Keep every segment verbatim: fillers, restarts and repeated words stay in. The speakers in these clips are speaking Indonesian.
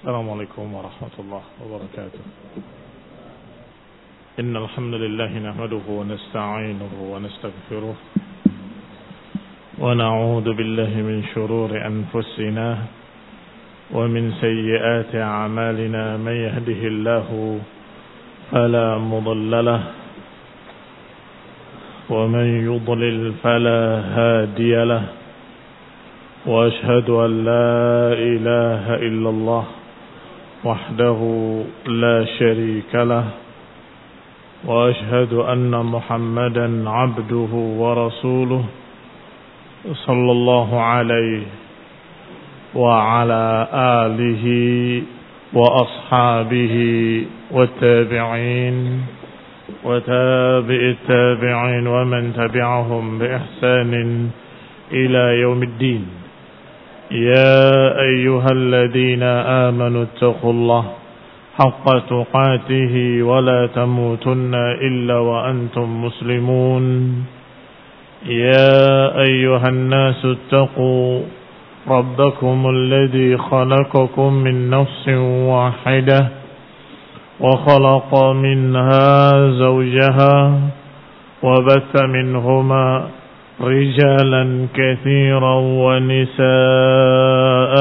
السلام عليكم ورحمة الله وبركاته. إن الحمد لله نحمده ونستعينه ونستغفره ونعوذ بالله من شرور أنفسنا ومن سيئات أعمالنا. من يهده الله فلا مضل له ومن يضلل فلا هادي له، وأشهد أن لا إله إلا الله وحده لا شريك له، وأشهد أن محمدا عبده ورسوله صلى الله عليه وعلى آله وأصحابه والتابعين وتابع التابعين ومن تبعهم بإحسان إلى يوم الدين. يا أيها الذين آمنوا اتقوا الله حق تقاته ولا تموتن إلا وأنتم مسلمون. يا أيها الناس اتقوا ربكم الذي خلقكم من نفس واحدة وخلق منها زوجها وبث منهما رجالا كثيرا ونساء،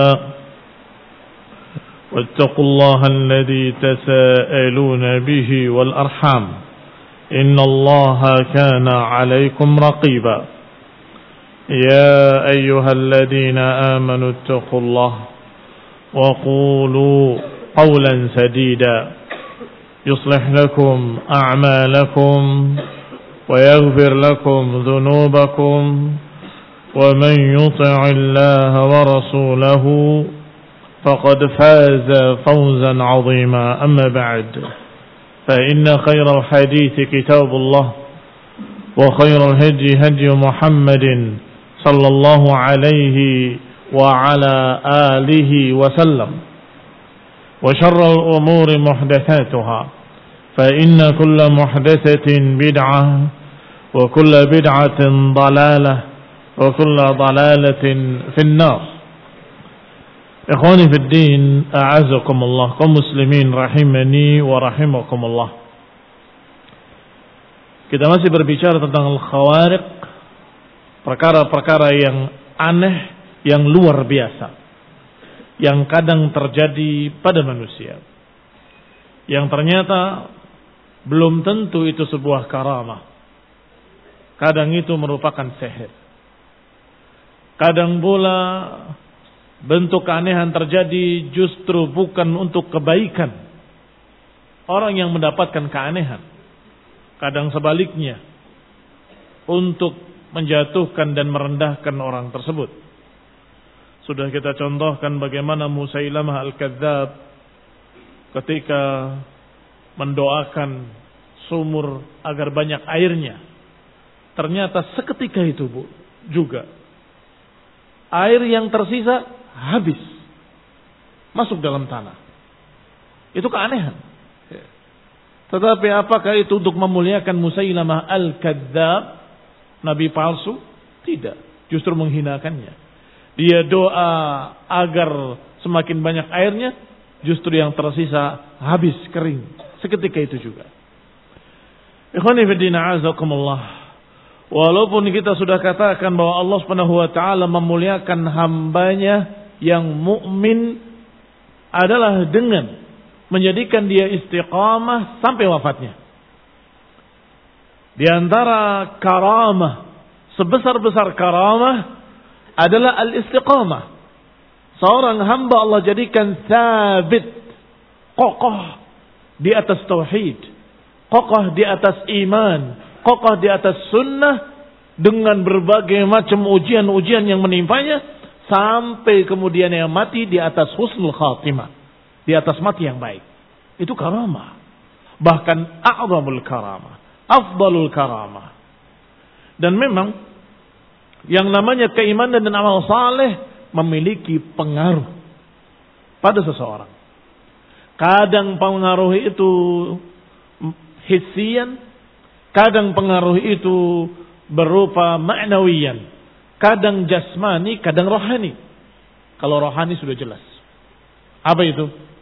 واتقوا الله الذي تساءلون به والأرحام إن الله كان عليكم رقيبا. يا أيها الذين آمنوا اتقوا الله وقولوا قولا سديدا يصلح لكم أعمالكم ويغفر لكم ذنوبكم، ومن يطع الله ورسوله فقد فاز فوزا عظيما. أما بعد، فإن خير الحديث كتاب الله، وخير الهدي هدي محمد صلى الله عليه وعلى آله وسلم، وشر الأمور محدثاتها، فإن كل محدثة بدعة وكل بدعة ضلالة وكل ضلالة في النار. Ikhwani fi din, a'azakumullah, kaum muslimin rahimani wa rahimakumullah. Kita masih berbicara tentang al-khawariq, perkara-perkara yang aneh, yang luar biasa, yang kadang terjadi pada manusia, yang ternyata belum tentu itu sebuah karamah. Kadang itu merupakan sihir. Kadang pula bentuk keanehan terjadi justru bukan untuk kebaikan orang yang mendapatkan keanehan. Kadang sebaliknya, untuk menjatuhkan dan merendahkan orang tersebut. Sudah kita contohkan bagaimana Musailamah al-Kadzdzab ketika mendoakan sumur agar banyak airnya, ternyata seketika itu bu, juga air yang tersisa habis masuk dalam tanah. Itu keanehan. Tetapi apakah itu untuk memuliakan Musailamah al-Kadzdzab, nabi palsu? Tidak, justru menghinakannya. Dia doa agar semakin banyak airnya, justru yang tersisa habis, kering seketika itu juga. Ikhwani fi din, a'azakumullah. Walaupun kita sudah katakan bahwa Allah Subhanahu wa taala memuliakan hambanya yang mukmin adalah dengan menjadikan dia istiqamah sampai wafatnya. Di antara karamah, sebesar-besar karamah adalah al-istiqamah. Seorang hamba Allah jadikan sabit, kokoh di atas tauhid, kokoh di atas iman, kokoh di atas sunnah, dengan berbagai macam ujian-ujian yang menimpanya, sampai kemudian yang mati di atas husnul khatimah, di atas mati yang baik. Itu karamah. Bahkan a'zamul karamah, afdalul karamah. Dan memang yang namanya keimanan dan amal saleh memiliki pengaruh pada seseorang. Kadang pengaruh itu hissian, kadang pengaruh itu berupa ma'nawiyan, kadang jasmani, kadang rohani. Kalau rohani sudah jelas. Apa itu?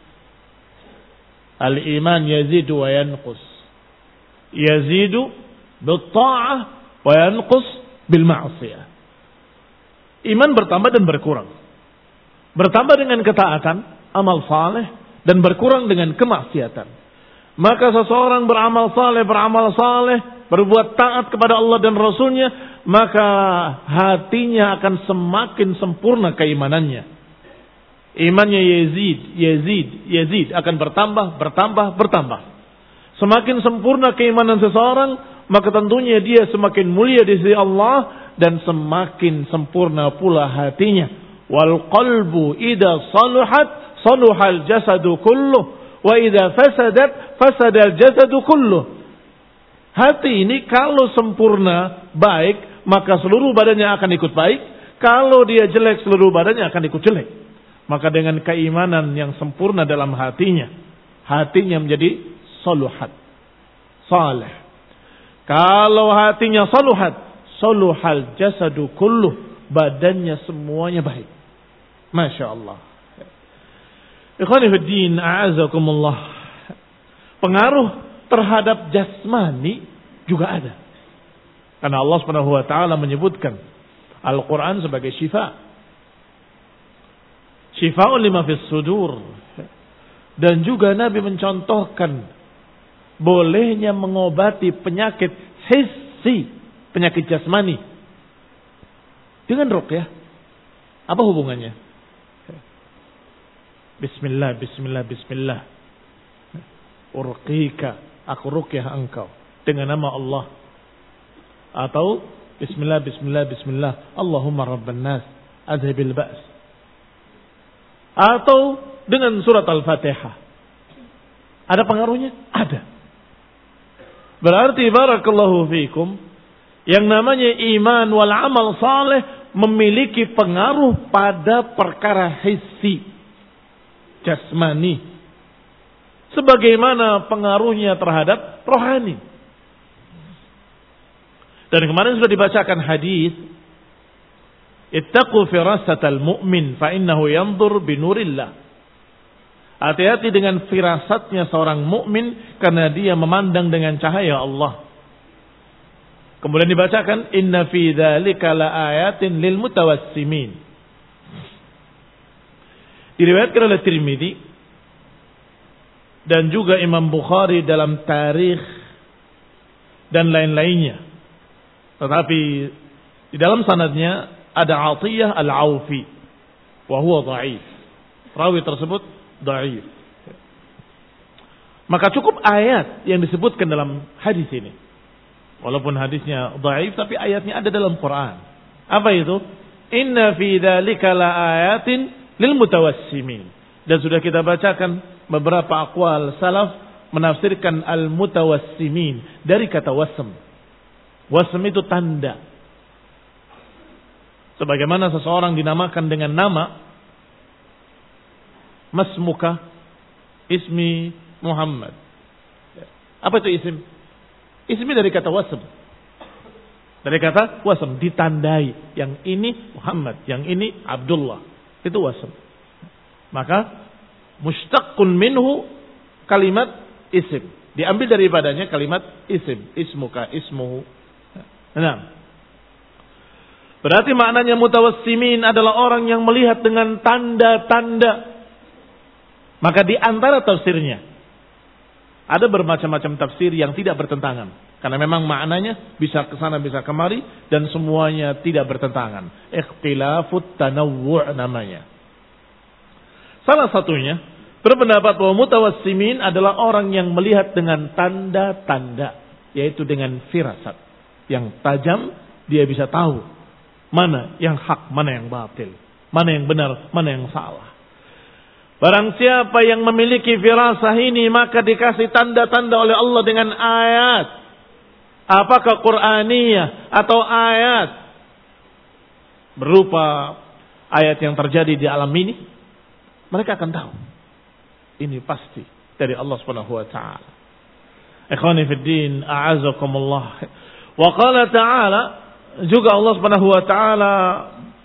Al-iman yazidu wa yanqus. Yazidu bil-ta'ah wa yanqus bil-ma'siyah. Iman bertambah dan berkurang. Bertambah dengan ketaatan, amal saleh, dan berkurang dengan kemaksiatan. Maka seseorang beramal saleh, beramal saleh, berbuat taat kepada Allah dan Rasulnya, maka hatinya akan semakin sempurna keimanannya. Imannya yazid, yazid, yazid akan bertambah, bertambah, bertambah. Semakin sempurna keimanan seseorang, maka tentunya dia semakin mulia di sisi Allah dan semakin sempurna pula hatinya. Wal qalbu idza saluhat saluhal jasadu kulluh wa idza fasadat fasadal jasadu kulluh. Hati ini kalau sempurna baik, maka seluruh badannya akan ikut baik. Kalau dia jelek, seluruh badannya akan ikut jelek. Maka dengan keimanan yang sempurna dalam hatinya, hatinya menjadi saluhat, saleh. Kalau hatinya saluhat, saluhal jasadu kulluh, badannya semuanya baik. Masya Allah. Ikhwani fiddin, a'azakumullah. Pengaruh terhadap jasmani juga ada. Karena Allah Subhanahu wa taala menyebutkan Al-Qur'an sebagai syifa. Syifa'un lima fis sudur. Dan juga Nabi mencontohkan bolehnya mengobati penyakit hissi, penyakit jasmani dengan ruqyah. Apa hubungannya? Bismillah, bismillah, bismillah. Urqika, aku ruqyah engkau dengan nama Allah. Atau bismillah, bismillah, bismillah. Allahumma rabban nas, adhibil ba's. Atau dengan surat Al-Fatihah. Ada pengaruhnya? Ada. Berarti barakallahu fikum, yang namanya iman wal amal saleh memiliki pengaruh pada perkara hissi, jasmani, sebagaimana pengaruhnya terhadap rohani. Dan kemarin sudah dibacakan hadis, ittaqu firasatal mu'min fa innahu yanzur binurillah. Hati-hati dengan firasatnya seorang mukmin karena dia memandang dengan cahaya Allah. Kemudian dibacakan inna fi dzalika laayatin lil mutawassimin. Diriwayatkan oleh Tirmidzi dan juga Imam Bukhari dalam tarikh dan lain-lainnya. Tetapi di dalam sanadnya ada Atiyah Al-Aufi wa huwa dhaif. Rawi tersebut dhaif. Maka cukup ayat yang disebutkan dalam hadis ini. Walaupun hadisnya dhaif tapi ayatnya ada dalam Quran. Apa itu? Inna fi dzalika laayatin lil mutawassimin. Dan sudah kita bacakan beberapa aqwal salaf menafsirkan al-mutawassimin dari kata wasm. Wasm itu tanda. Sebagaimana seseorang dinamakan dengan nama Masmuka, ismi Muhammad. Apa itu isim? Ismi dari kata wasm. Dari kata wasm, ditandai. Yang ini Muhammad, yang ini Abdullah. Itu wasm. Maka mushtaqun minhu kalimat isim. Diambil daripadanya kalimat isim. Ismuka, ismuhu. Nah, berarti maknanya mutawassimin adalah orang yang melihat dengan tanda-tanda. Maka di antara tafsirnya ada bermacam-macam tafsir yang tidak bertentangan. Karena memang maknanya bisa ke sana bisa kemari dan semuanya tidak bertentangan. Ikhtilafut tanawwu' namanya. Salah satunya berpendapat bahwa mutawassimin adalah orang yang melihat dengan tanda-tanda, yaitu dengan firasat yang tajam. Dia bisa tahu mana yang hak, mana yang batil, mana yang benar, mana yang salah. Barang siapa yang memiliki firasah ini, maka dikasih tanda-tanda oleh Allah dengan ayat. Apakah Qur'aniyah atau ayat berupa ayat yang terjadi di alam ini, mereka akan tahu. Ini pasti dari Allah Subhanahu wa taala. Ikhwani fid din, a'azakumullah. Wa qala ta'ala, juga Allah Subhanahu wa taala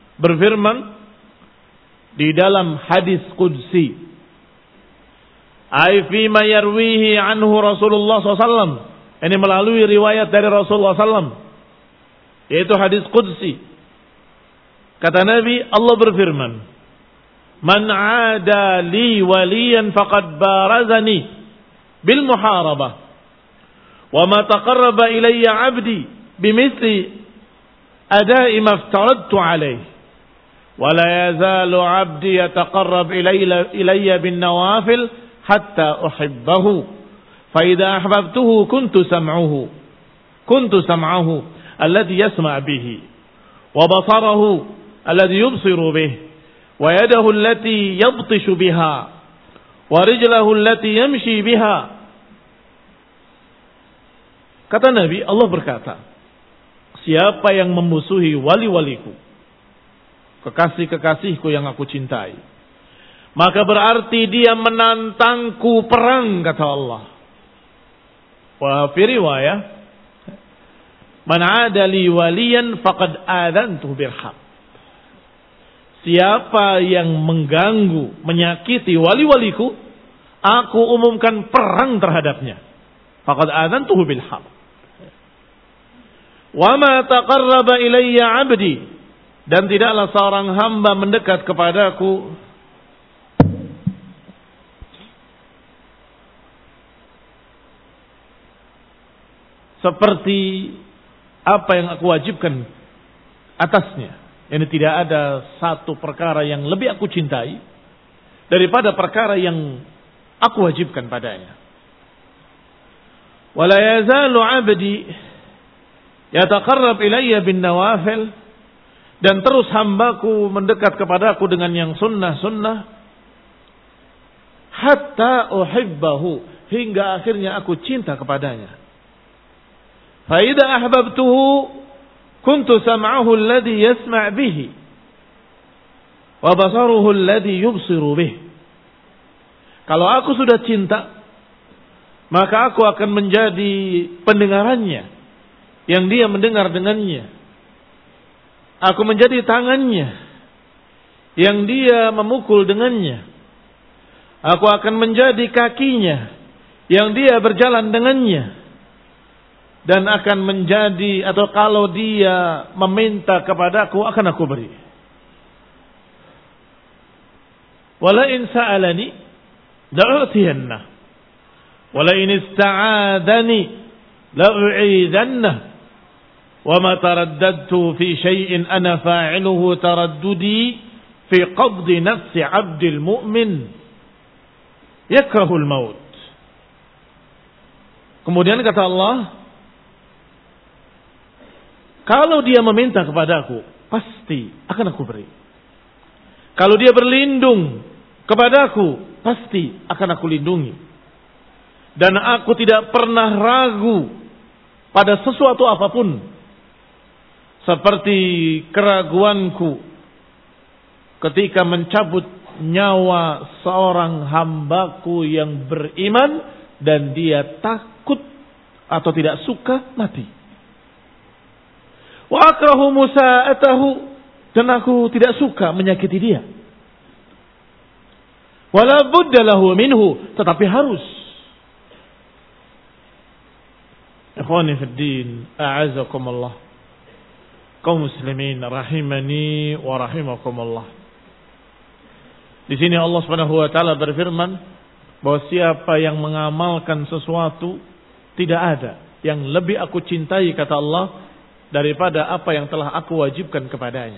berfirman di dalam hadis qudsi, Ai fi ma yarwihi anhu Rasulullah sallallahu alaihi wasallam. Ini melalui riwayat dari Rasulullah sallallahu alaihi wasallam. Yaitu hadis qudsi. Kata Nabi, Allah berfirman, "Man 'ada li waliyan faqad barazani bil muharabah. Wa ma taqarraba ilayya 'abdi bimithli ada'i ma aftaradtu 'alayhi. Wa la yazalu 'abdi yataqarrab ilayya ilayya bin nawafil hatta uhibbahu. Fa idza ahbabtuhu kuntu sam'uhu kuntu sam'ahu alladhi yasma' bihi wa basarahu alladhi yubsiru bihi wa yadahu allati yabtishu biha wa rijlahu allati yamshi biha." Kata Nabi, Allah berkata, siapa yang memusuhi wali-waliku, kekasih-kekasihku yang aku cintai, maka berarti dia menantangku perang, kata Allah. Wa fi riwayah, man 'ada li waliyan faqad adantuhu bil haqq. Siapa yang mengganggu, menyakiti wali-waliku, aku umumkan perang terhadapnya. Faqad adantuhu bil haqq. Wa ma taqarraba ilayya 'abdi, dan tidaklah seorang hamba mendekat kepadaku seperti apa yang aku wajibkan atasnya. Ini tidak ada satu perkara yang lebih aku cintai daripada perkara yang aku wajibkan padanya. Wala yazalu 'abdi yataqarrab ilayya bin nawafil, dan terus hambaku mendekat kepadaku dengan yang sunnah-sunnah, hatta uhibbahu, hingga akhirnya aku cinta kepadanya. Fa idza ahbabtuhu kuntu sam'ahu alladhi yasma' bihi wa basaruhu alladhi yubsiru bihi. Kalau aku sudah cinta, maka aku akan menjadi pendengarannya yang dia mendengar dengannya. Aku menjadi tangannya yang dia memukul dengannya. Aku akan menjadi kakinya yang dia berjalan dengannya. Dan akan menjadi, atau kalau dia meminta kepadaku, akan aku beri. Wala in sa'alani la'utiyannah, wala in ista'adani la'u'idannah, wa ma taraddadtu fi syai'in ana fa'iluhu taraddudi fi qabdi nafsi 'abdil mu'min yakrahul maut. Kemudian kata Allah, kalau dia meminta kepadaku, pasti akan aku beri. Kalau dia berlindung kepadaku, pasti akan aku lindungi. Dan aku tidak pernah ragu pada sesuatu apapun, seperti keraguanku ketika mencabut nyawa seorang hambaku yang beriman dan dia takut atau tidak suka mati. Wa akrahu musa'atahu, dan aku tidak suka menyakiti dia. Wala budda lahu minhu, tetapi harus. Ikhwani fid din, a'azakumullah, kaum muslimin rahimani wa rahimakumullah. Di sini Allah Subhanahu wa taala berfirman bahwa siapa yang mengamalkan sesuatu, tidak ada yang lebih aku cintai, kata Allah, daripada apa yang telah aku wajibkan kepadanya.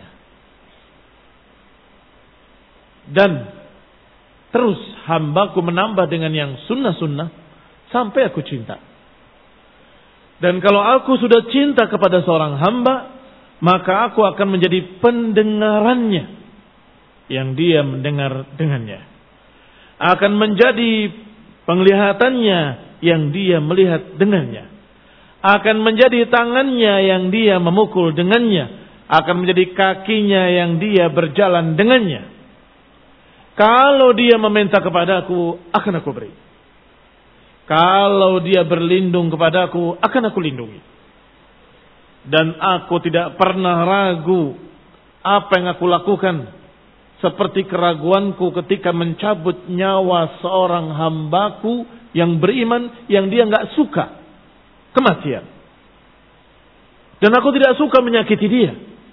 Dan terus hambaku menambah dengan yang sunnah-sunnah sampai aku cinta. Dan kalau aku sudah cinta kepada seorang hamba, maka aku akan menjadi pendengarannya yang dia mendengar dengannya. Akan menjadi penglihatannya yang dia melihat dengannya. Akan menjadi tangannya yang dia memukul dengannya. Akan menjadi kakinya yang dia berjalan dengannya. Kalau dia meminta kepadaku, akan aku beri. Kalau dia berlindung kepadaku, akan aku lindungi. Dan aku tidak pernah ragu apa yang aku lakukan seperti keraguanku ketika mencabut nyawa seorang hambaku yang beriman yang dia nggak suka kematian. Dan aku tidak suka menyakiti dia.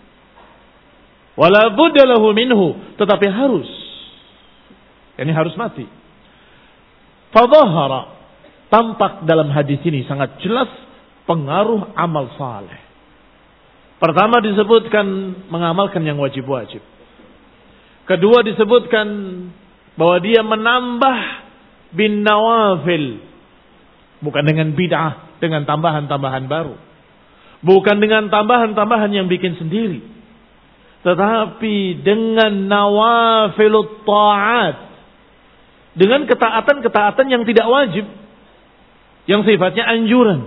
Wala budda lahu minhu, tetapi harus. Ini harus mati. Fadhahara, tampak dalam hadis ini sangat jelas pengaruh amal saleh. Pertama disebutkan mengamalkan yang wajib-wajib. Kedua disebutkan bahwa dia menambah bin nawafil. Bukan dengan bid'ah, dengan tambahan-tambahan baru. Bukan dengan tambahan-tambahan yang bikin sendiri. Tetapi dengan nawafilut ta'at. Dengan ketaatan-ketaatan yang tidak wajib. Yang sifatnya anjuran.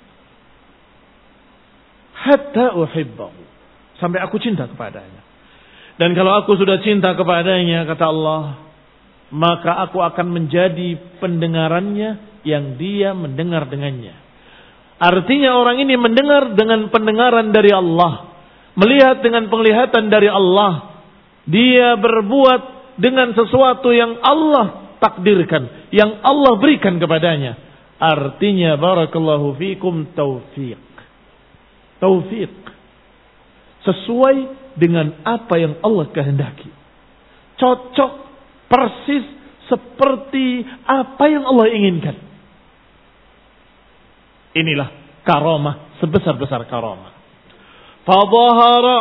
Hatta uhibbahu. Sampai aku cinta kepadanya. Dan kalau aku sudah cinta kepadanya, kata Allah, maka aku akan menjadi pendengarannya yang dia mendengar dengannya. Artinya orang ini mendengar dengan pendengaran dari Allah. Melihat dengan penglihatan dari Allah. Dia berbuat dengan sesuatu yang Allah takdirkan. Yang Allah berikan kepadanya. Artinya barakallahu fikum taufiq. Taufiq. Sesuai dengan apa yang Allah kehendaki. Cocok persis seperti apa yang Allah inginkan. Inilah karamah sebesar-besar karamah. Fadhahara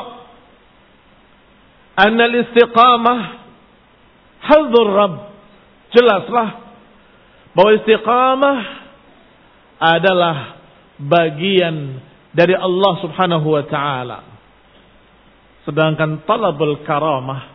anna al-istiqamah hadzur Rabb. Jelaslah bahwa istiqamah adalah bagian dari Allah Subhanahu wa taala. Sedangkan talabul karamah,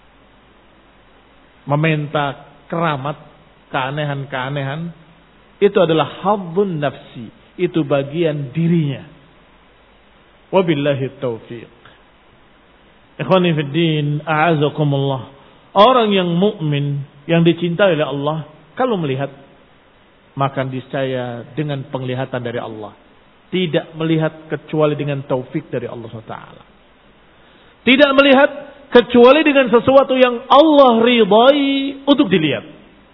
meminta keramat, keanehan-keanehan, itu adalah haddun nafsi. Itu bagian dirinya. Wabillahi taufiq. Ikhwani fid din, a'azakumullah. Orang yang mukmin, yang dicintai oleh Allah, kalau melihat, maka discaya dengan penglihatan dari Allah. Tidak melihat kecuali dengan taufik dari Allah subhanahu wa taala. Tidak melihat kecuali dengan sesuatu yang Allah ridai untuk dilihat.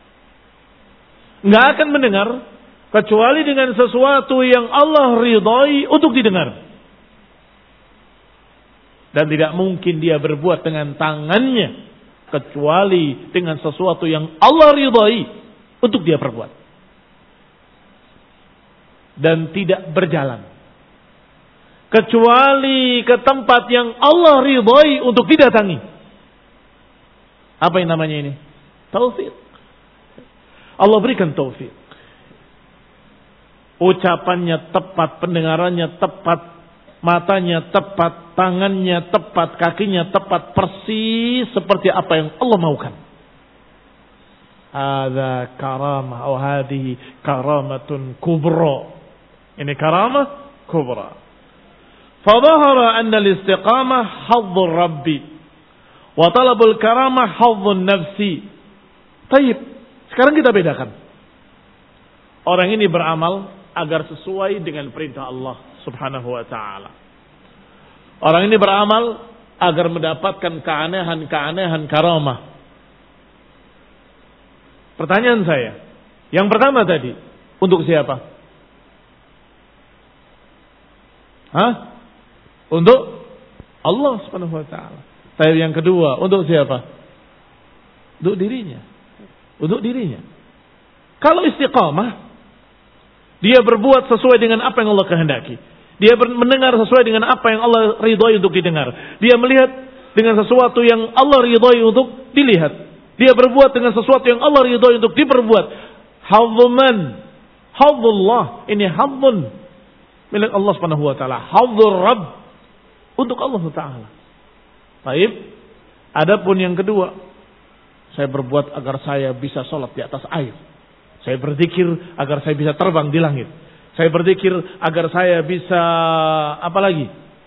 Nggak akan mendengar kecuali dengan sesuatu yang Allah ridai untuk didengar. Dan tidak mungkin dia berbuat dengan tangannya kecuali dengan sesuatu yang Allah ridai untuk dia perbuat. Dan tidak berjalan kecuali ke tempat yang Allah ridai untuk didatangi. Apa yang namanya ini? Taufik. Allah berikan taufik. Ucapannya tepat, pendengarannya tepat, matanya tepat, tangannya tepat, kakinya tepat, persis seperti apa yang Allah maukan. Hadza karamah atau hadhihi karamatun kubra. Ini karamah kubra. Fadhahara anna al-istiqamah haddur rabbi wa talabul karamah haddun nafsi. Baik, sekarang kita bedakan. Orang ini beramal agar sesuai dengan perintah Allah Subhanahu wa taala. Orang ini beramal agar mendapatkan keanehan-keanehan karamah. Pertanyaan saya, yang pertama tadi, untuk siapa? Hah? Untuk Allah Subhanahu wa taala. Tapi yang kedua, untuk siapa? Untuk dirinya. Untuk dirinya. Kalau istiqamah, dia berbuat sesuai dengan apa yang Allah kehendaki. Dia mendengar sesuai dengan apa yang Allah ridhoi untuk didengar. Dia melihat dengan sesuatu yang Allah ridhoi untuk dilihat. Dia berbuat dengan sesuatu yang Allah ridhoi untuk diperbuat. Hadzuman, hadzullah, ini hadzun milik Allah Subhanahu wa taala. Hadzur Rabb untuk Allah taala. Baik. Adapun yang kedua, saya berbuat agar saya bisa sholat di atas air. Saya berzikir agar saya bisa terbang di langit. Saya berzikir agar saya bisa apa lagi?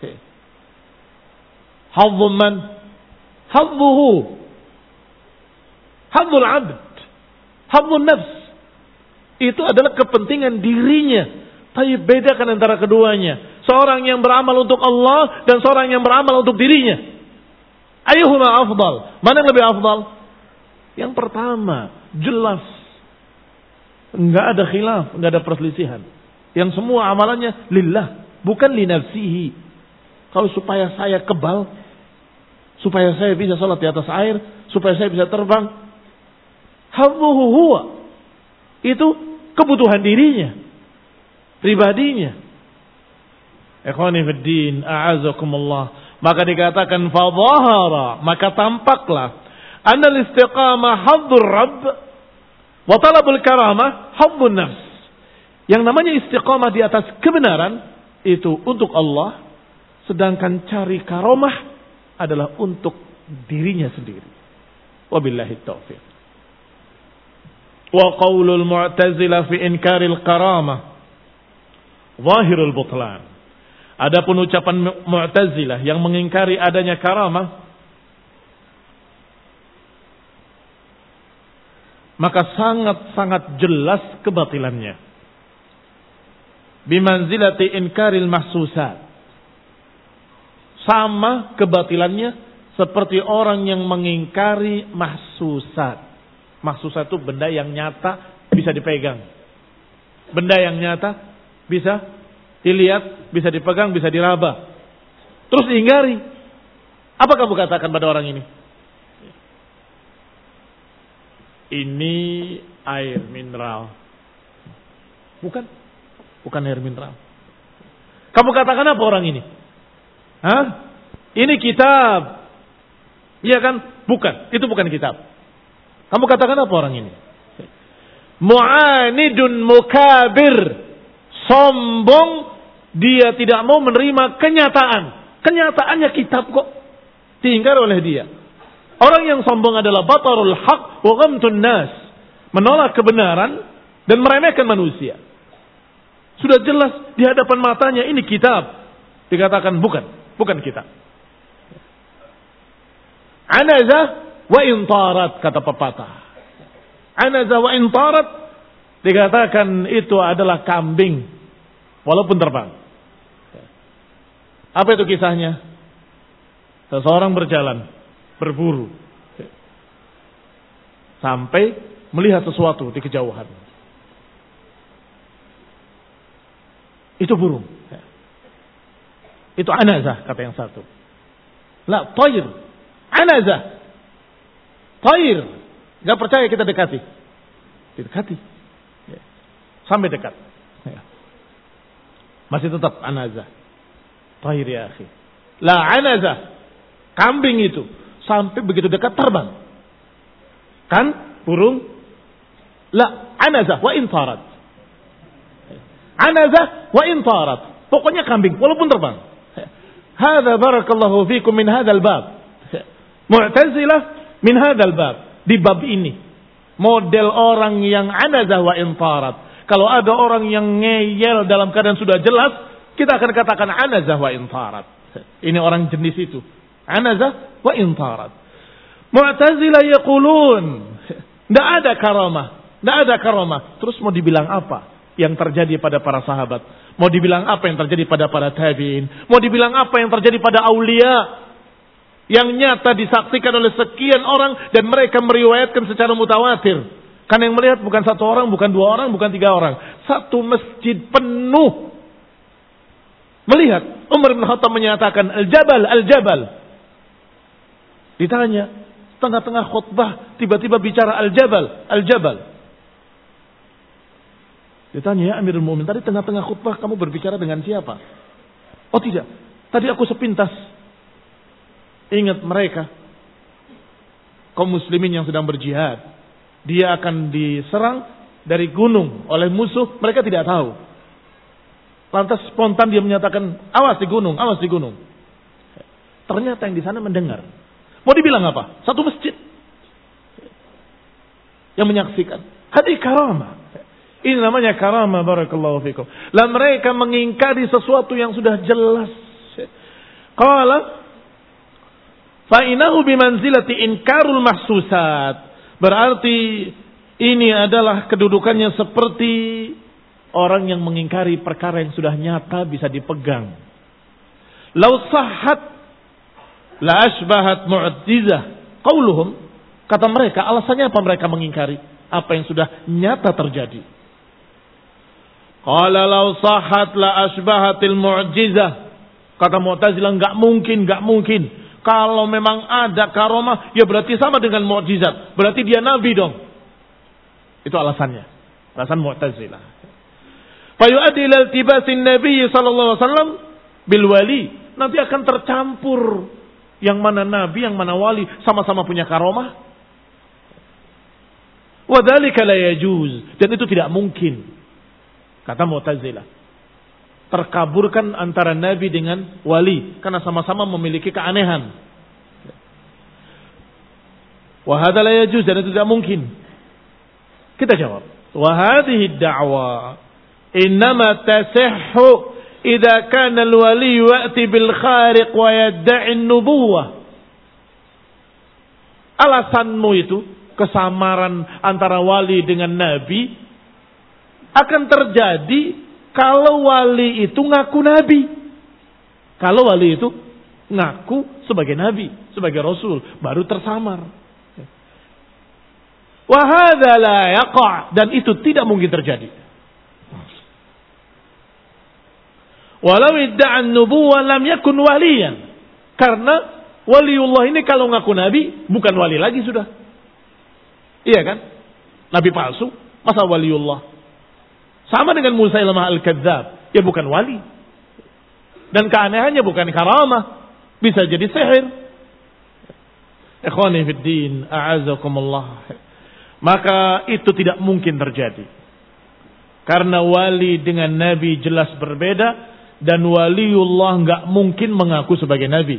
Hadzu man? Hadzuhu. Hadzul abd. Hadzun nafs. Itu adalah kepentingan dirinya. Tapi bedakan antara keduanya. Seorang yang beramal untuk Allah dan seorang yang beramal untuk dirinya. Ayyuhuma afdal? Mana yang lebih afdal? Yang pertama, jelas. Enggak ada khilaf, enggak ada perselisihan. Yang semua amalannya lillah, bukan li nafsihi. Kalau supaya saya kebal, supaya saya bisa salat di atas air, supaya saya bisa terbang, hadzuhu huwa. Itu kebutuhan dirinya, pribadinya. Ikhwani fid din, a'azakumullah. Maka dikatakan fadhahara, maka tampaklah annal istiqamah hadzur rabb wa talabul karamah hadzun nafs. Yang namanya istiqamah di atas kebenaran itu untuk Allah, sedangkan cari karamah adalah untuk dirinya sendiri. Wabillahi taufiq. Wa qaulul mu'tazilah fi inkaril karamah zahirul butlan. Adapun ucapan Mu'tazilah yang mengingkari adanya karamah, maka sangat-sangat jelas kebatilannya. Bimanzilati inkaril mahsusat. Sama kebatilannya seperti orang yang mengingkari mahsusat. Mahsusat itu benda yang nyata bisa dipegang. Benda yang nyata bisa dilihat, bisa dipegang, bisa diraba. Terus diingkari. Apa kamu katakan pada orang ini? Ini air mineral. Bukan. Bukan air mineral. Kamu katakan apa orang ini? Hah? Ini kitab. Iya kan? Bukan. Itu bukan kitab. Kamu katakan apa orang ini? Mu'anidun mukabir. Sombong. Dia tidak mau menerima kenyataan. Kenyataannya kitab kok. Diingkar oleh dia. Orang yang sombong adalah batarul haq wa ghamtun nas. Menolak kebenaran dan meremehkan manusia. Sudah jelas di hadapan matanya ini kitab. Dikatakan bukan. Bukan kitab. Anazah wa intarat, kata pepatah. Anazah wa intarat. Dikatakan itu adalah kambing. Walaupun terbang. Apa itu kisahnya? Seseorang berjalan, berburu, sampai melihat sesuatu di kejauhan. Itu burung. Itu anazah, kata yang satu. La, tayr. Anazah. Tayr. Gak percaya kita dekati. Didekati. Sampai dekat. Masih tetap anazah. Tayr ya akhi. La anazah. Kambing itu. Sampai begitu dekat terbang. Kan? Burung. La anazah wa intarat. Anazah wa intarat. Pokoknya kambing. Walaupun terbang. Hada barakallahu fikum min hadal bab. Mu'tazilah min hadal bab. Di bab ini. Model orang yang anazah wa intarat. Kalau ada orang yang ngeyel dalam keadaan sudah jelas, kita akan katakan anazah wa intarat. Ini orang jenis itu. Anazah wa intarat. Mu'tazilah yaqulun, tidak ada karamah. Tidak ada karamah. Terus mau dibilang apa yang terjadi pada para sahabat? Mau dibilang apa yang terjadi pada para tabi'in? Mau dibilang apa yang terjadi pada aulia? Yang nyata disaksikan oleh sekian orang dan mereka meriwayatkan secara mutawatir. Kan yang melihat bukan satu orang, bukan dua orang, bukan tiga orang. Satu masjid penuh melihat. Umar bin Khattab menyatakan al-jabal, al-jabal. Ditanya, tengah-tengah khutbah tiba-tiba bicara al-jabal, al-jabal. Ditanya, ya Amirul Mu'minin, tadi tengah-tengah khutbah kamu berbicara dengan siapa? Oh tidak, tadi aku sepintas ingat mereka, kaum muslimin yang sedang berjihad. Dia akan diserang dari gunung oleh musuh, mereka tidak tahu. Lantas spontan dia menyatakan, awas di gunung, awas di gunung. Ternyata yang di sana mendengar. Mau dibilang apa? Satu masjid yang menyaksikan. Hadi karamah. Ini namanya karamah, barakallahu fikum. Lah mereka mengingkari sesuatu yang sudah jelas. Qala fa inahu bimanzilati inkarul mahsusat. Berarti ini adalah kedudukannya seperti orang yang mengingkari perkara yang sudah nyata bisa dipegang. Lau sahhat la asbahat mu'jizah qauluhum, kata mereka, alasannya apa mereka mengingkari apa yang sudah nyata terjadi? Qala law sahhat la asbahatil mu'jizah, kata Mu'tazilah, enggak mungkin, enggak mungkin. Kalau memang ada karomah, ya berarti sama dengan mukjizat, berarti dia nabi dong. Itu alasannya, alasan Mu'tazilah. Fa yu'addi ila iltibasin nabi sallallahu alaihi wasallam bil wali, nanti akan tercampur yang mana nabi, yang mana wali, sama-sama punya karomah. Wa dzalika la yajuz, dan itu tidak mungkin. Kata Mu'tazilah, terkaburkan antara nabi dengan wali karena sama-sama memiliki keanehan. Wa hadza la yajuz, dan itu tidak mungkin. Kita jawab, wa hadhihi ad-da'wa innama tasihhu idza kana al-wali ya'ti bil khariq wa yad'i an-nubuwah. Alasanmu itu, kesamaran antara wali dengan nabi, akan terjadi kalau wali itu ngaku nabi. Kalau wali itu ngaku sebagai nabi, sebagai rasul, baru tersamar. Wa hadza la yaqa', dan itu tidak mungkin terjadi. Walau idda'a an-nubuwah lam yakun waliyan. Karena waliullah ini kalau ngaku nabi bukan wali lagi sudah. Iya kan? Nabi palsu, masa waliullah? Sama dengan Musailamah al-Kadzdzab, ya bukan wali. Dan keanehannya bukan karamah, bisa jadi sihir. Ikhwani fid din, a'azakumullah. Maka itu tidak mungkin terjadi. Karena wali dengan nabi jelas berbeda, dan waliullah enggak mungkin mengaku sebagai nabi.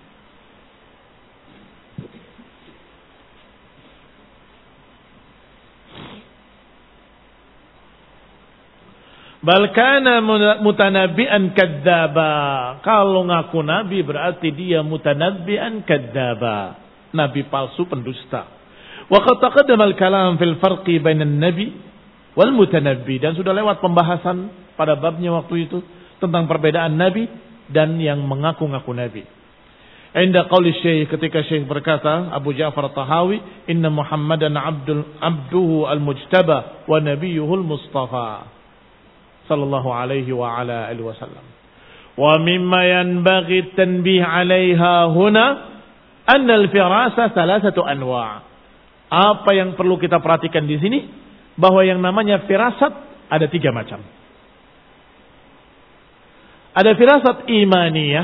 Bal kana mutanabbi'an kadzdzaba. Kalau ngaku nabi berarti dia mutanabbi'an kadzdzaba, nabi palsu, pendusta. Wa qad taqaddama al-kalam fil farqi bainan nabi wal mutanabbi, dan sudah lewat pembahasan pada babnya waktu itu tentang perbedaan nabi dan yang mengaku-ngaku nabi. Inda qauli Syekh, ketika Syekh berkata, Abu Ja'far Tahawi, inna Muhammadan abdul abduhu al-mujtaba wa nabiyuhul mustafa sallallahu alaihi wa ala alihi wasallam. Wa mimma yanbaghi at-tanbih 'alaiha huna anna al-firasa thalathatu anwa'. Apa yang perlu kita perhatikan di sini, bahwa yang namanya firasat ada tiga macam. Ada firasat imaniyah,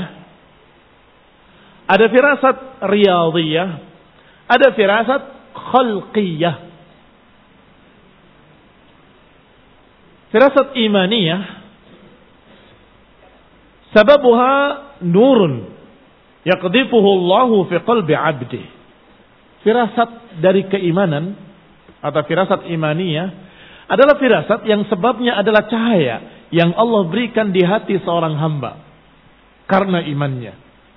ada firasat riyadiyah, ada firasat khalqiyah. Firasat imaniyah sababuha nurun yaqdhifuhu Allahu fi qalbi 'abdi. Firasat dari keimanan atau firasat imaniyah adalah firasat yang sebabnya adalah cahaya yang Allah berikan di hati seorang hamba karena imannya.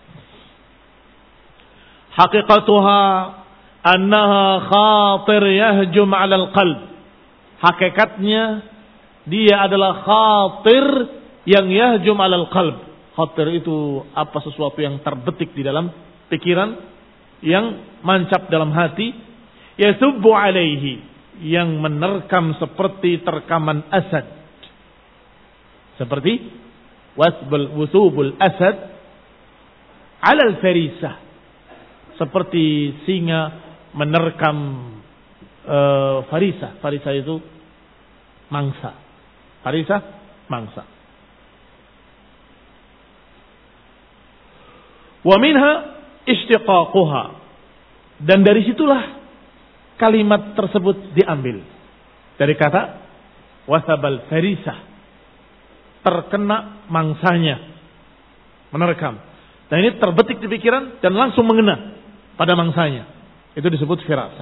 Haqiqatuha annaha khatir yahjum 'ala al-qalb. Hakikatnya dia adalah khatir yang yahjum 'ala al-qalb. Khatir itu apa, sesuatu yang terbetik di dalam pikiran, yang mancap dalam hati, yasubbu alaihi, yang menerkam seperti terkaman asad. Seperti wasbul wusubul asad alal farisah, seperti singa menerkam uh, farisa. Farisa itu mangsa. Farisa mangsa. Wa minha istiqaquha, dan dari situlah kalimat tersebut diambil dari kata wasabal farisah, terkena mangsanya, menerkam. Dan ini terbetik di pikiran dan langsung mengena pada mangsanya. Itu disebut firasah.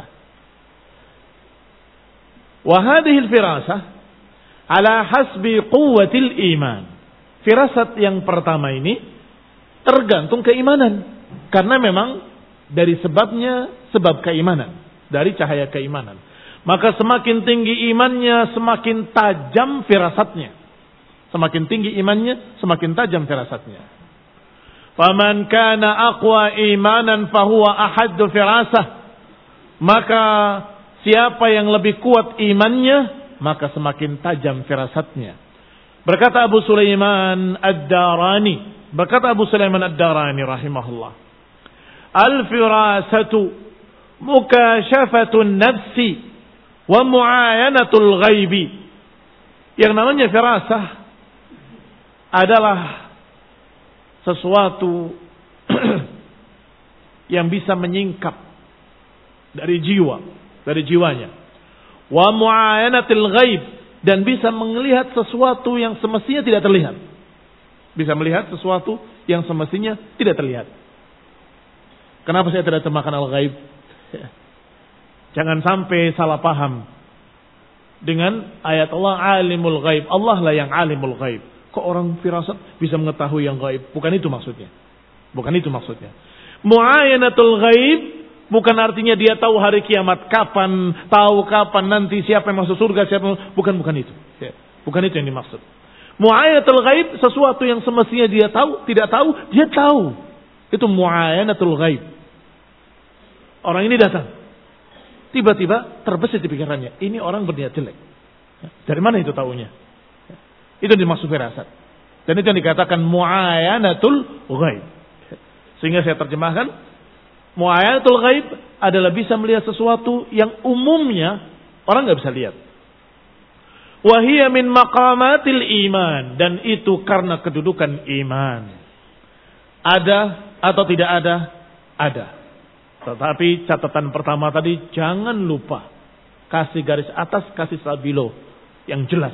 Wa hadhihi al-firasah ala hasbi quwwatil iman. Firasat yang pertama ini tergantung keimanan, karena memang dari sebabnya sebab keimanan, dari cahaya keimanan. Maka semakin tinggi imannya, semakin tajam firasatnya. Semakin tinggi imannya, semakin tajam firasatnya. Faman kana aqwa imanan fahuwa ahaddu firasah. Maka siapa yang lebih kuat imannya, maka semakin tajam firasatnya. Berkata Abu Sulaiman Ad-Darani, berkata Abu Sulaiman Ad-Darani rahimahullah, al-firasatu mukasyafatun nafsi wa muayanatul ghaibi. Yang namanya firasah adalah sesuatu yang bisa menyingkap dari jiwa, dari jiwanya. Wa muayanatul ghaib, dan bisa melihat sesuatu yang semestinya tidak terlihat. Bisa melihat sesuatu yang semestinya tidak terlihat. Kenapa saya tidak terjemahkan al-ghaib? Jangan sampai salah paham dengan ayat Allah alimul ghaib. Allah lah yang alimul ghaib. Kok orang firasat bisa mengetahui yang ghaib? Bukan itu maksudnya. Bukan itu maksudnya. Muayanatul ghaib bukan artinya dia tahu hari kiamat kapan, tahu kapan nanti siapa yang masuk surga, siapa yang... bukan bukan itu. Bukan itu yang dimaksud. Muayanatul ghaib sesuatu yang semestinya dia tahu, tidak tahu, dia tahu. Itu muayanatul ghaib. Orang ini datang, tiba-tiba terbesit di pikirannya, ini orang berniat jelek. Dari mana itu taunya? Itu dimaksud firasat. Dan itu yang dikatakan muayanatul ghaib. Sehingga saya terjemahkan, muayanatul ghaib adalah bisa melihat sesuatu yang umumnya orang nggak bisa lihat. Wahia min maqamatil iman, dan itu karena kedudukan iman. Ada atau tidak ada? Ada. Tetapi catatan pertama tadi jangan lupa kasih garis atas, kasih stabilo yang jelas.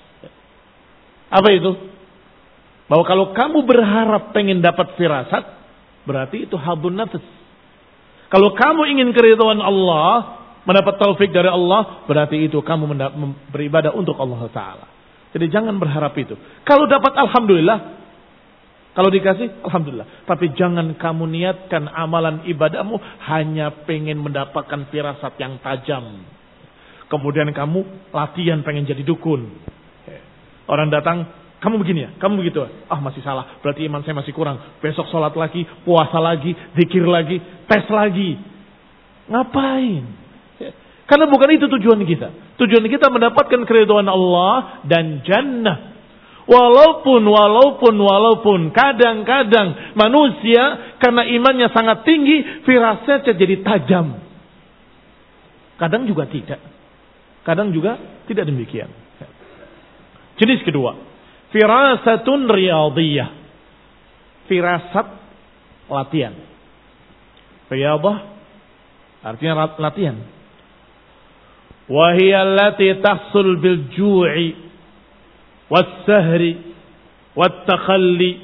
Apa itu? Bahwa kalau kamu berharap pengen dapat firasat, berarti itu habun nafs. Kalau kamu ingin keridhaan Allah, mendapat taufik dari Allah, berarti itu kamu beribadah untuk Allah Ta'ala. Jadi jangan berharap itu. Kalau dapat alhamdulillah, kalau dikasih alhamdulillah. Tapi jangan kamu niatkan amalan ibadahmu hanya pengen mendapatkan firasat yang tajam. Kemudian kamu latihan pengen jadi dukun. Orang datang, kamu begini ya, kamu begitu. Ah masih salah, berarti iman saya masih kurang. Besok sholat lagi, puasa lagi, zikir lagi, tes lagi. Ngapain? Karena bukan itu tujuan kita. Tujuan kita mendapatkan keridhaan Allah dan jannah. Walaupun, walaupun, walaupun kadang-kadang manusia karena imannya sangat tinggi, firasatnya jadi tajam. Kadang juga tidak. Kadang juga tidak demikian. Jenis kedua, firasatun riyadiyah. Firasat latihan. Riyadah artinya latihan. Wahiyya allati tahsul bil ju'i was-sahri wat-takhalli.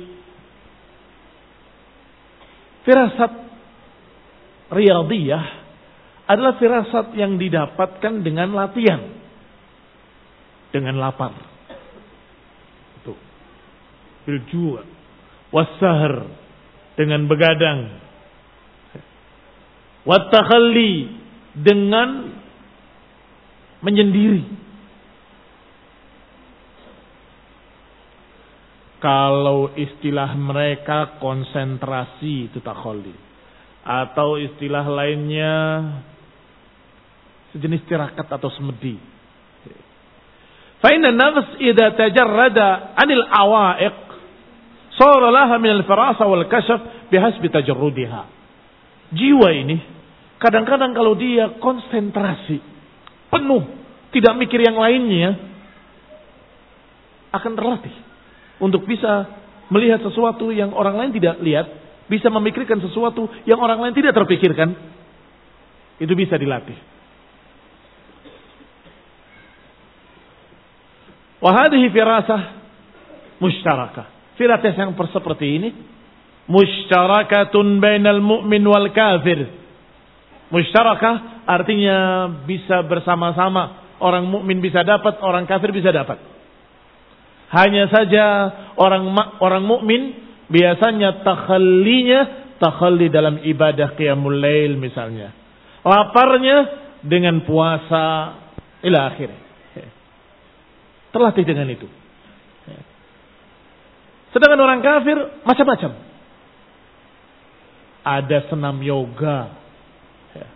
Firasat riyadiyah adalah firasat yang didapatkan dengan latihan, dengan lapar. Itu. Bil ju' was-sahr, dengan begadang. Wat-takhalli, dengan menyendiri. Kalau istilah mereka konsentrasi itu takhalli. Atau istilah lainnya sejenis tirakat atau semedi. Fa inna an-nafs idza tajarrada 'anil awa'iq sara laha min al-firasa wal kashf bihasbi tajarrudiha. Jiwa ini kadang-kadang kalau dia konsentrasi penuh, tidak mikir yang lainnya, akan terlatih untuk bisa melihat sesuatu yang orang lain tidak lihat, bisa memikirkan sesuatu yang orang lain tidak terpikirkan. Itu bisa dilatih. Wa hadhihi firasah mushtarakah. Firasah yang seperti ini mushtarakatun bainal mu'min wal kafir. Mushtarakah artinya bisa bersama-sama. Orang mukmin bisa dapat, orang kafir bisa dapat. Hanya saja orang orang mukmin biasanya takhallinya takhalli dalam ibadah qiyamul lail misalnya. Laparnya dengan puasa ila akhir. Terlatih dengan itu. Sedangkan orang kafir macam-macam. Ada senam yoga ya,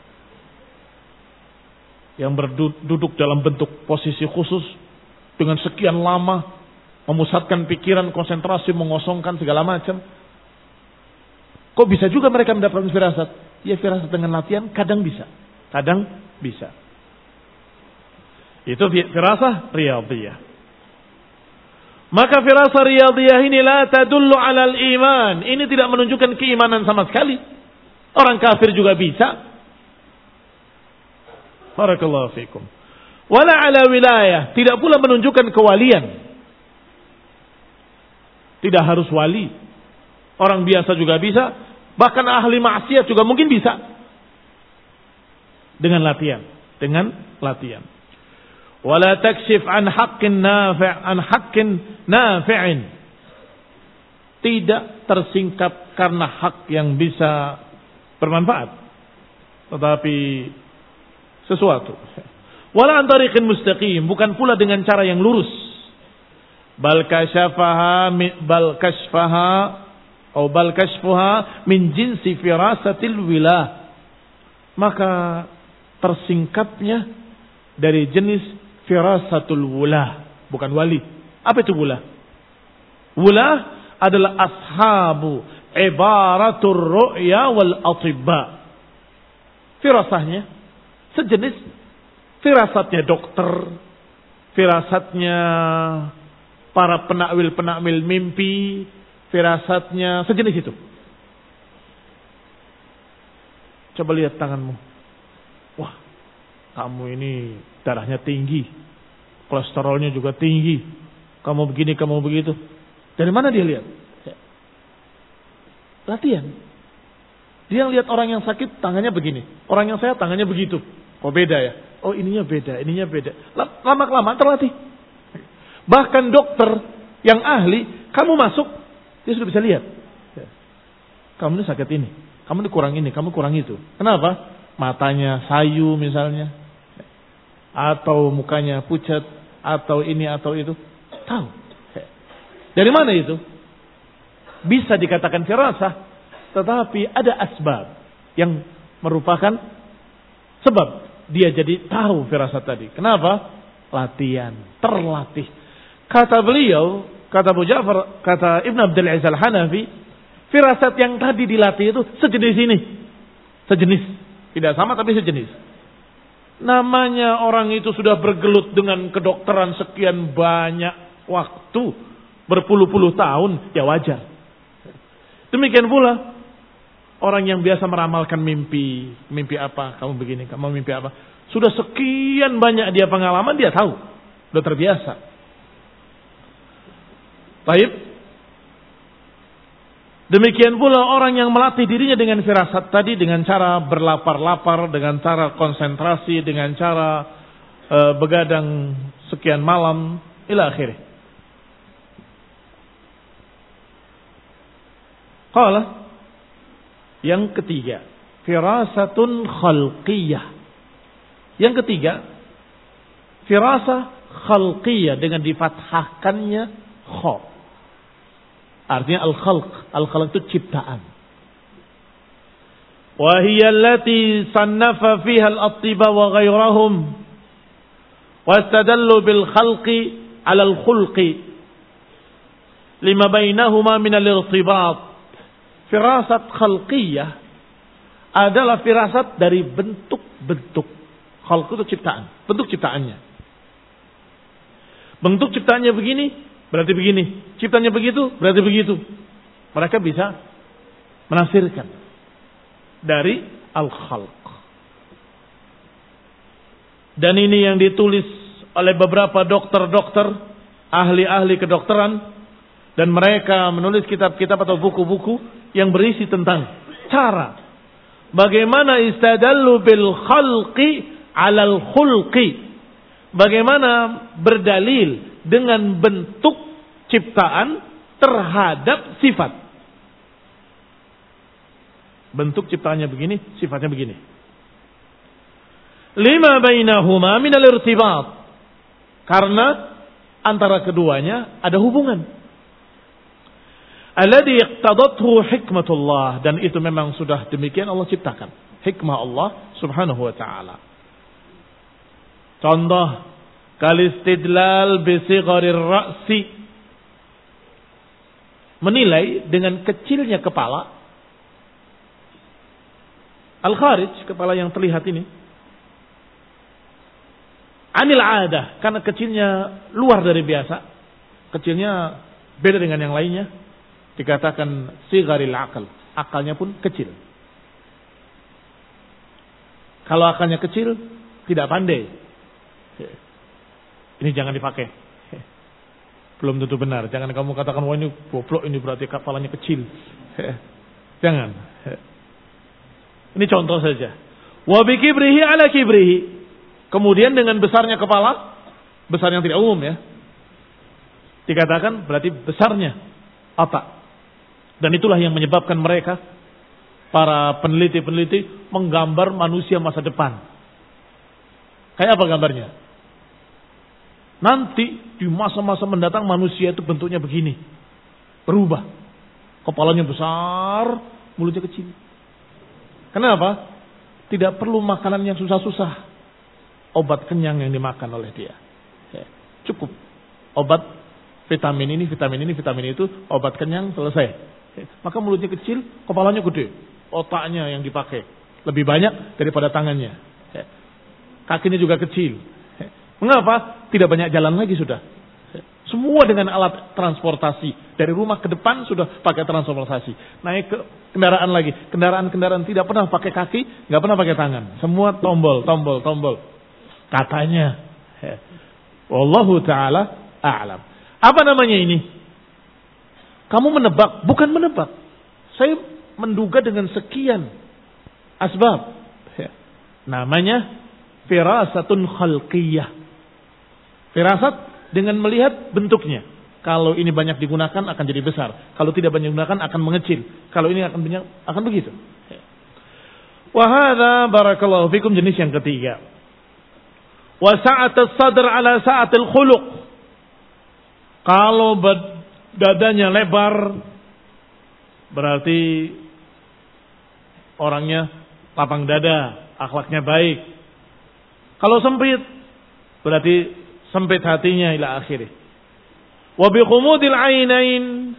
yang berduduk dalam bentuk posisi khusus dengan sekian lama, memusatkan pikiran, konsentrasi, mengosongkan segala macam. Kok bisa juga mereka mendapatkan firasat? Ya firasat dengan latihan kadang bisa, kadang bisa. Itu firasah riyadhiyah. Maka firasah riyadhiyah ini la tadullu alal iman. Ini tidak menunjukkan keimanan sama sekali. Orang kafir juga bisa. Barakallahu fikum. Wala ala wilayah. Tidak pula menunjukkan kewalian. Tidak harus wali. Orang biasa juga bisa. Bahkan ahli maksiat juga mungkin bisa. Dengan latihan. Dengan latihan. Wala takshif an haqqin nafi' an haqqin nafi'in. Tidak tersingkap karena hak yang bisa bermanfaat, tetapi sesuatu. Wala an tariqin mustaqim, bukan pula dengan cara yang lurus. Bal kashafaha bal kashfaha atau bal kashfuha min jinsi firasatil wilah. Maka tersingkapnya dari jenis firasatul wulah, bukan wali. Apa itu wulah? Wulah adalah ashabu ibaratur ru'ya wal atibba. Firasahnya sejenis firasatnya dokter, firasatnya para penakwil-penakwil mimpi, firasatnya sejenis itu. Coba lihat tanganmu. Wah, kamu ini darahnya tinggi, kolesterolnya juga tinggi, kamu begini, kamu begitu. Dari mana dia lihat? Latihan. Dia lihat orang yang sakit tangannya begini, orang yang sehat tangannya begitu. Oh beda ya? Oh ininya beda, ininya beda. Lama-kelamaan terlatih. Bahkan dokter yang ahli, kamu masuk, dia sudah bisa lihat. Kamu ini sakit ini, kamu ini kurang ini, kamu kurang itu. Kenapa? Matanya sayu misalnya. Atau mukanya pucat, atau ini atau itu, tahu. Dari mana itu? Bisa dikatakan firasah, tetapi ada asbab yang merupakan sebab dia jadi tahu firasat tadi. Kenapa? Latihan, terlatih. Kata beliau, kata Abu Ja'far, kata Ibn Abdul Aziz Al-Hanafi, firasat yang tadi dilatih itu sejenis ini, sejenis, tidak sama tapi sejenis. Namanya orang itu sudah bergelut dengan kedokteran sekian banyak waktu, berpuluh-puluh tahun, ya wajar. Demikian pula orang yang biasa meramalkan mimpi, mimpi apa, kamu begini, kamu mimpi apa. Sudah sekian banyak dia pengalaman, dia tahu, sudah terbiasa. Baik. Demikian pula orang yang melatih dirinya dengan firasat tadi, dengan cara berlapar-lapar, dengan cara konsentrasi, dengan cara e, begadang sekian malam, ila akhirih. Qala, yang ketiga, firasatun khalqiyah. Yang ketiga, firasah khalqiyah dengan difathahkannya kha. Artinya al-khalq. Al-khalq itu ciptaan. Wa hiya allati sannafa fiha al-attiba wa ghayrahum. Wa istadallu bil khalqi ala al-khulqi. Lima bainahuma min al-irtibat. Firasat khalqiyah adalah firasat dari bentuk-bentuk. Khalq itu ciptaan. Bentuk ciptaannya. Bentuk ciptaannya begini, berarti begini. Ciptanya begitu, berarti begitu. Mereka bisa menafsirkan dari al-khalq. Dan ini yang ditulis oleh beberapa dokter-dokter, ahli-ahli kedokteran. Dan mereka menulis kitab-kitab atau buku-buku yang berisi tentang cara bagaimana istadallu bil khalqi alal khulqi. Bagaimana berdalil dengan bentuk ciptaan terhadap sifat. Bentuk ciptaannya begini, sifatnya begini. Lima bainahuma minal irtibat. Karena antara keduanya ada hubungan. alladhi iqtadathu hikmatullah, dan itu memang sudah demikian Allah ciptakan. Hikmah Allah Subhanahu wa taala. Contoh, kalistidlal bi sigharir ra'si, menilai dengan kecilnya kepala. Al-kharij, kepala yang terlihat ini, anil adah, karena kecilnya luar dari biasa, kecilnya beda dengan yang lainnya, dikatakan sigharil akal, akalnya pun kecil. Kalau akalnya kecil, tidak pandai, ini jangan dipakai, belum tentu benar. Jangan kamu katakan, wah ini goblok, ini berarti kepalanya kecil. Jangan. Ini contoh saja. Wa bi kibrihi ala kibrihi. Kemudian dengan besarnya kepala, besar yang tidak umum ya, dikatakan berarti besarnya otak. Dan itulah yang menyebabkan mereka, para peneliti-peneliti, menggambar manusia masa depan. Kayak apa gambarnya? Nanti di masa-masa mendatang manusia itu bentuknya begini. Berubah. Kepalanya besar, mulutnya kecil. Kenapa? Tidak perlu makanan yang susah-susah. Obat kenyang yang dimakan oleh dia. Ya, cukup. Obat vitamin ini, vitamin ini, vitamin itu, obat kenyang, selesai. Ya, maka mulutnya kecil, kepalanya gede. Otaknya yang dipakai lebih banyak daripada tangannya. Ya, kakinya juga kecil. Ya, mengapa? Tidak banyak jalan lagi sudah. Ya, semua dengan alat transportasi. Dari rumah ke depan sudah pakai transportasi. Naik ke kendaraan lagi. Kendaraan-kendaraan tidak pernah pakai kaki, nggak pernah pakai tangan. Semua tombol, tombol, tombol. Katanya. Wallahu ta'ala a'lam. Apa namanya ini? Kamu menebak. Bukan menebak. Saya menduga dengan sekian asbab. Namanya firasatun khalqiyah. Firasat dengan melihat bentuknya. Kalau ini banyak digunakan akan jadi besar. Kalau tidak banyak digunakan akan mengecil. Kalau ini akan banyak, akan begitu. Wa hadza barakallahu fikum, jenis yang ketiga. Wa sa'atus sadr ala sa'atil khuluq. Kalau dadanya lebar, berarti orangnya lapang dada, akhlaknya baik. Kalau sempit, berarti sempit hatinya ila akhirih. Wa bi khumudil ainain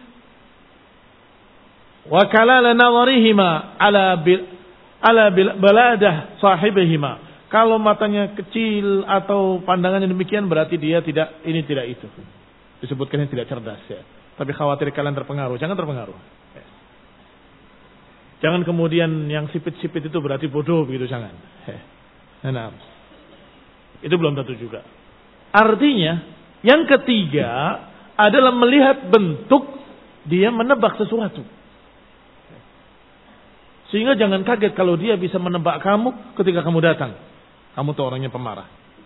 wa kalala nadharihima ala bil ala bil baladah sahibihima. Kalau matanya kecil atau pandangannya demikian, berarti dia tidak, ini tidak itu. Disebutkannya tidak cerdas ya. Tapi khawatir kalian terpengaruh. Jangan terpengaruh. Ya. Jangan kemudian yang sipit-sipit itu berarti bodoh begitu, jangan. Ya. Nah, itu belum tentu juga. Artinya yang ketiga adalah melihat bentuk, dia menebak sesuatu. Sehingga jangan kaget kalau dia bisa menebak kamu ketika kamu datang. Kamu tuh orangnya pemarah.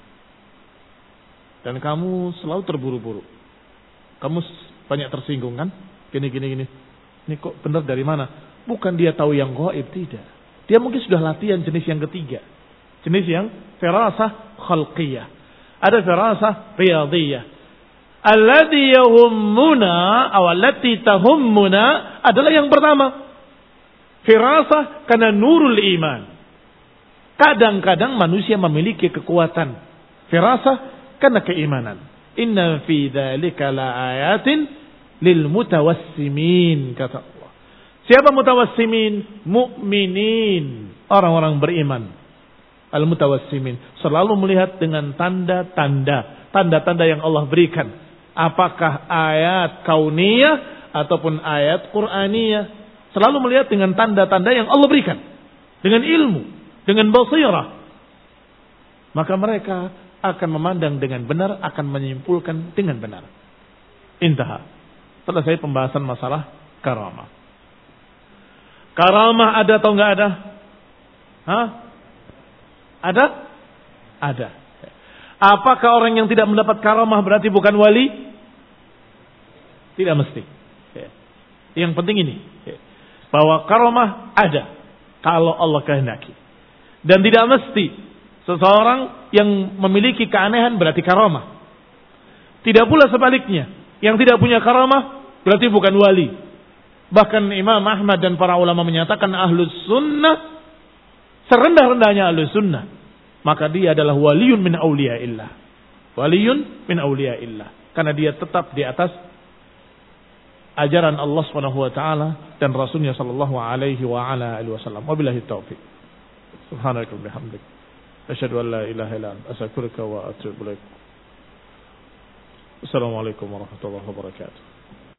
Dan kamu selalu terburu-buru. Kamu banyak tersinggung kan? Gini, gini, gini. Ini kok benar dari mana? Bukan dia tahu yang gaib, tidak. Dia mungkin sudah latihan jenis yang ketiga. Jenis yang firasah khalqiyah. Ada firasah riyadiyah. Alladhi yahummuna awallati tahummuna adalah yang pertama. Firasah karena nurul iman. Kadang-kadang manusia memiliki kekuatan firasah karena keimanan. Inna fi dzalika laayatin lil mutawassimin, kata Allah. Siapa mutawassimin? Mukminin, orang-orang beriman. Al mutawassimin selalu melihat dengan tanda-tanda, tanda-tanda yang Allah berikan. Apakah ayat kauniyah ataupun ayat Qur'aniyah, selalu melihat dengan tanda-tanda yang Allah berikan, dengan ilmu, dengan basirah. Maka mereka akan memandang dengan benar, akan menyimpulkan dengan benar. Intaha. Selesai pembahasan masalah karamah. Karamah ada atau enggak ada? Hah? Ada? Ada. Apakah orang yang tidak mendapat karamah berarti bukan wali? Tidak mesti. Yang penting ini, bahwa karamah ada kalau Allah kehendaki. Dan tidak mesti seseorang yang memiliki keanehan berarti karamah. Tidak pula sebaliknya, yang tidak punya karamah berarti bukan wali. Bahkan Imam Ahmad dan para ulama menyatakan ahlus sunnah, serendah-rendahnya ahlus sunnah, maka dia adalah waliyun min awliyaillah. Waliyun min awliyaillah. Karena dia tetap di atas ajaran Allah subhanahu wa ta'ala dan Rasulnya sallallahu alaihi wa ala alihi wasallam. Wabillahi taufiq. Subhanaka wa bihamdik. Asyhadu an la ilaha illa anta astaghfiruka wa atubu ilaik. Assalamualaikum warahmatullahi wabarakatuh.